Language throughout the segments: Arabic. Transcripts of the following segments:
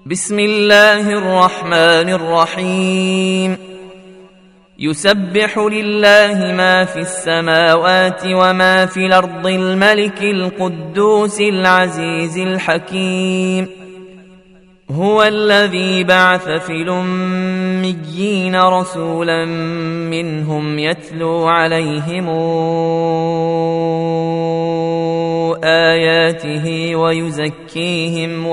بسم الله الرحمن الرحيم. يسبح لله ما في السماوات وما في الأرض الملك القدوس العزيز الحكيم. هو الذي بعث في الأميين رسولا منهم يتلو عليهم آياته ويزكيهم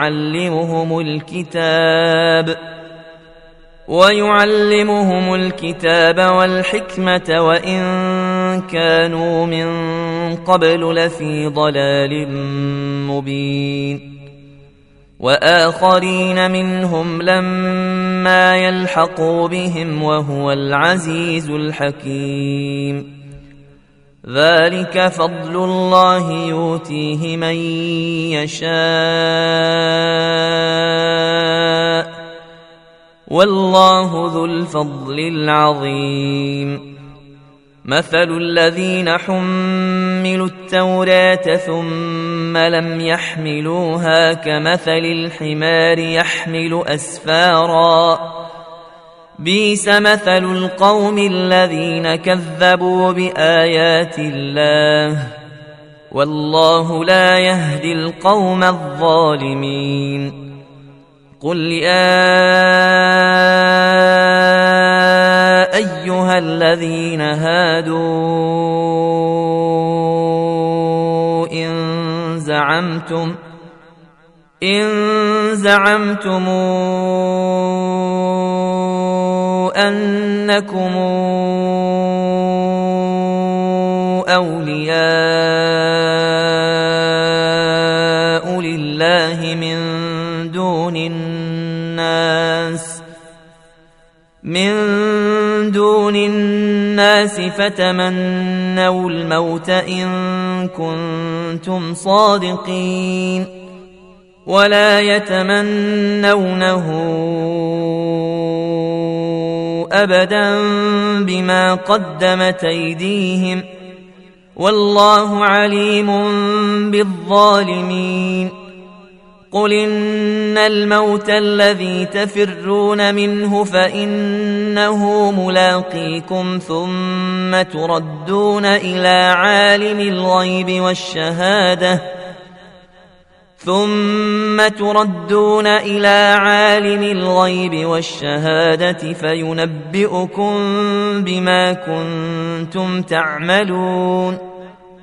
ويعلمهم الكتاب والحكمة وإن كانوا من قبل لفي ضلال مبين. وآخرين منهم لما يلحقوا بهم وهو العزيز الحكيم. ذلك فضل الله يؤتيه من يشاء والله ذو الفضل العظيم. مثل الذين حملوا التوراة ثم لم يحملوها كمثل الحمار يحمل أسفارا بئس مثل القوم الذين كذبوا بآيات الله والله لا يهدي القوم الظالمين. قل يا أيها الذين هادوا إن زعمتم أنكم أولياء لله من دون الناس فتمنوا الموت إن كنتم صادقين ولا يتمنونه أبدا بما قدمت أيديهم والله عليم بالظالمين. قل إن الموت الذي تفرون منه فإنه ملاقيكم ثم تردون إلى عالم الغيب والشهادة فينبئكم بما كنتم تعملون.